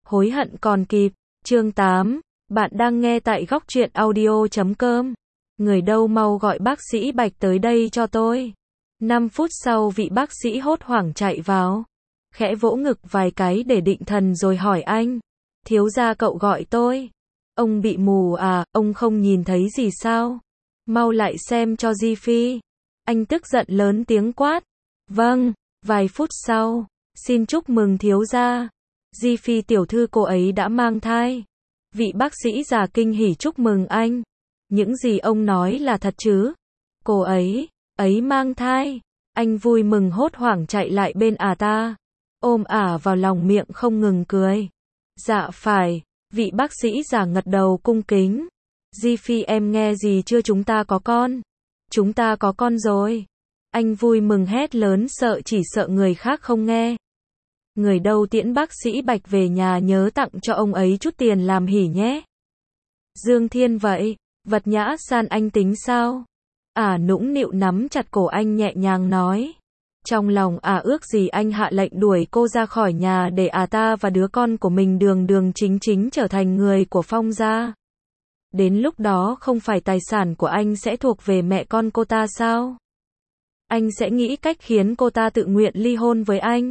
Hối hận còn kịp. Chương 8. Bạn đang nghe tại góc truyện audio.com. Người đâu mau gọi bác sĩ Bạch tới đây cho tôi. 5 phút sau vị bác sĩ hốt hoảng chạy vào. Khẽ vỗ ngực vài cái để định thần rồi hỏi anh. Thiếu gia cậu gọi tôi. Ông bị mù à, ông không nhìn thấy gì sao? Mau lại xem cho Di Phi. Anh tức giận lớn tiếng quát. Vâng, vài phút sau. Xin chúc mừng thiếu gia. Di Phi tiểu thư cô ấy đã mang thai. Vị bác sĩ già kinh hỉ chúc mừng anh. Những gì ông nói là thật chứ? Cô ấy mang thai. Anh vui mừng hốt hoảng chạy lại bên ta. Ôm vào lòng miệng không ngừng cười. Dạ phải. Vị bác sĩ già ngật đầu cung kính. Di Phi em nghe gì chưa, chúng ta có con. Chúng ta có con rồi. Anh vui mừng hét lớn chỉ sợ người khác không nghe. Người đâu tiễn bác sĩ Bạch về nhà nhớ tặng cho ông ấy chút tiền làm hỉ nhé. Dương Thiên vậy, Vật Nhã San anh tính sao? Nũng nịu nắm chặt cổ anh nhẹ nhàng nói. Trong lòng ước gì anh hạ lệnh đuổi cô ra khỏi nhà để ta và đứa con của mình đường chính trở thành người của Phong gia. Đến lúc đó không phải tài sản của anh sẽ thuộc về mẹ con cô ta sao? Anh sẽ nghĩ cách khiến cô ta tự nguyện ly hôn với anh.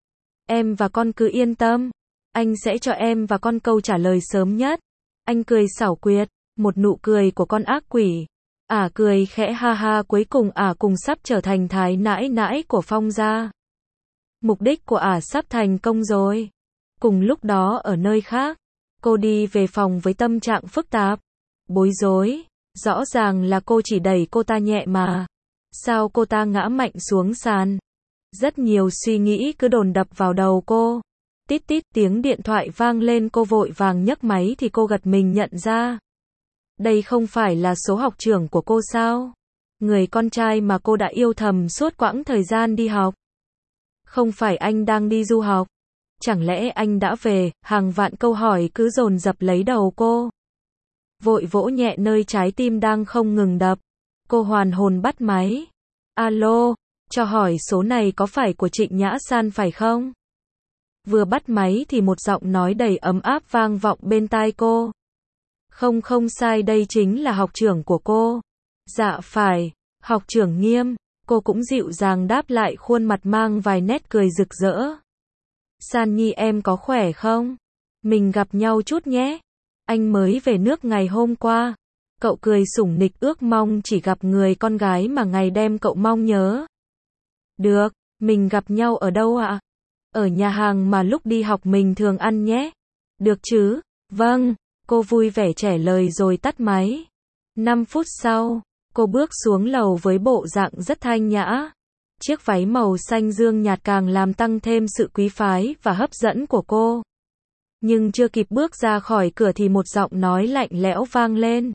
Em và con cứ yên tâm. Anh sẽ cho em và con câu trả lời sớm nhất. Anh cười xảo quyệt, một nụ cười của con ác quỷ. Cười khẽ ha ha, cuối cùng cùng sắp trở thành thái nãi nãi của Phong gia. Mục đích của sắp thành công rồi. Cùng lúc đó ở nơi khác, cô đi về phòng với tâm trạng phức tạp, bối rối. Rõ ràng là cô chỉ đẩy cô ta nhẹ mà. Sao cô ta ngã mạnh xuống sàn? Rất nhiều suy nghĩ cứ dồn đập vào đầu cô. Tít tít tiếng điện thoại vang lên, cô vội vàng nhấc máy thì cô gật mình nhận ra. Đây không phải là số học trưởng của cô sao? Người con trai mà cô đã yêu thầm suốt quãng thời gian đi học. Không phải anh đang đi du học? Chẳng lẽ anh đã về? Hàng vạn câu hỏi cứ dồn dập lấy đầu cô. Vội vỗ nhẹ nơi trái tim đang không ngừng đập. Cô hoàn hồn bắt máy. Alo, cho hỏi số này có phải của Trịnh Nhã San phải không? Vừa bắt máy thì một giọng nói đầy ấm áp vang vọng bên tai cô. Không sai, đây chính là học trưởng của cô. Dạ phải, học trưởng Nghiêm. Cô cũng dịu dàng đáp lại, khuôn mặt mang vài nét cười rực rỡ. San Nhi em có khỏe không? Mình gặp nhau chút nhé. Anh mới về nước ngày hôm qua. Cậu cười sủng nịch, ước mong chỉ gặp người con gái mà ngày đêm cậu mong nhớ. Được, mình gặp nhau ở đâu ạ? Ở nhà hàng mà lúc đi học mình thường ăn nhé. Được chứ? Vâng, cô vui vẻ trả lời rồi tắt máy. 5 phút sau, cô bước xuống lầu với bộ dạng rất thanh nhã. Chiếc váy màu xanh dương nhạt càng làm tăng thêm sự quý phái và hấp dẫn của cô. Nhưng chưa kịp bước ra khỏi cửa thì một giọng nói lạnh lẽo vang lên.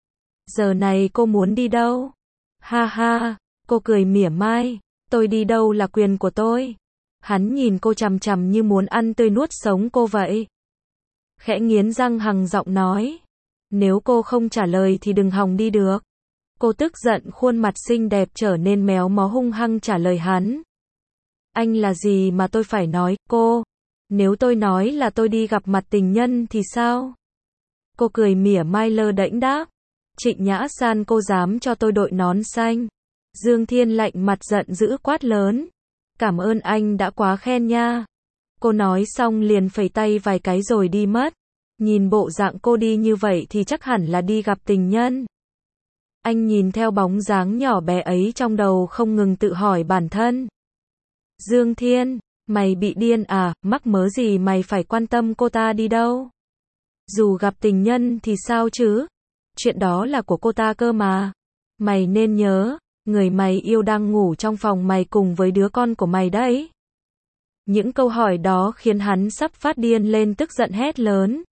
Giờ này cô muốn đi đâu? Ha ha, cô cười mỉa mai. Tôi đi đâu là quyền của tôi. Hắn nhìn cô chằm chằm như muốn ăn tươi nuốt sống cô vậy. Khẽ nghiến răng hằng giọng nói. Nếu cô không trả lời thì đừng hòng đi được. Cô tức giận, khuôn mặt xinh đẹp trở nên méo mó, hung hăng trả lời hắn. Anh là gì mà tôi phải nói, cô? Nếu tôi nói là tôi đi gặp mặt tình nhân thì sao? Cô cười mỉa mai lơ đễnh đáp. Trịnh Nhã San, cô dám cho tôi đội nón xanh? Dương Thiên lạnh mặt giận dữ quát lớn. Cảm ơn anh đã quá khen nha. Cô nói xong liền phẩy tay vài cái rồi đi mất. Nhìn bộ dạng cô đi như vậy thì chắc hẳn là đi gặp tình nhân. Anh nhìn theo bóng dáng nhỏ bé ấy trong đầu không ngừng tự hỏi bản thân. Dương Thiên, mày bị điên à, mắc mớ gì mày phải quan tâm cô ta đi đâu? Dù gặp tình nhân thì sao chứ? Chuyện đó là của cô ta cơ mà. Mày nên nhớ, người mày yêu đang ngủ trong phòng mày cùng với đứa con của mày đấy. Những câu hỏi đó khiến hắn sắp phát điên lên, tức giận hét lớn.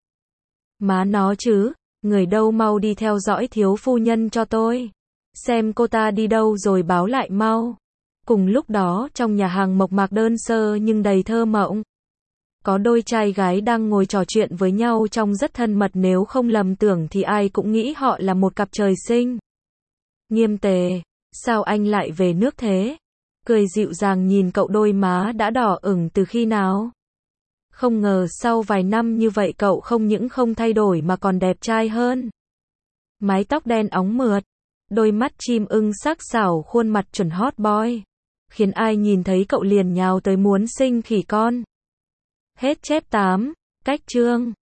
Má nó chứ, người đâu mau đi theo dõi thiếu phu nhân cho tôi. Xem cô ta đi đâu rồi báo lại mau. Cùng lúc đó trong nhà hàng mộc mạc đơn sơ nhưng đầy thơ mộng. Có đôi trai gái đang ngồi trò chuyện với nhau trông rất thân mật, nếu không lầm tưởng thì ai cũng nghĩ họ là một cặp trời sinh. Nghiêm Tề, sao anh lại về nước thế? Cười dịu dàng nhìn cậu, đôi má đã đỏ ửng từ khi nào? Không ngờ sau vài năm như vậy cậu không những không thay đổi mà còn đẹp trai hơn. Mái tóc đen óng mượt, đôi mắt chim ưng sắc sảo, khuôn mặt chuẩn hot boy, khiến ai nhìn thấy cậu liền nhào tới muốn sinh khỉ con. Hết chép 8. Cách chương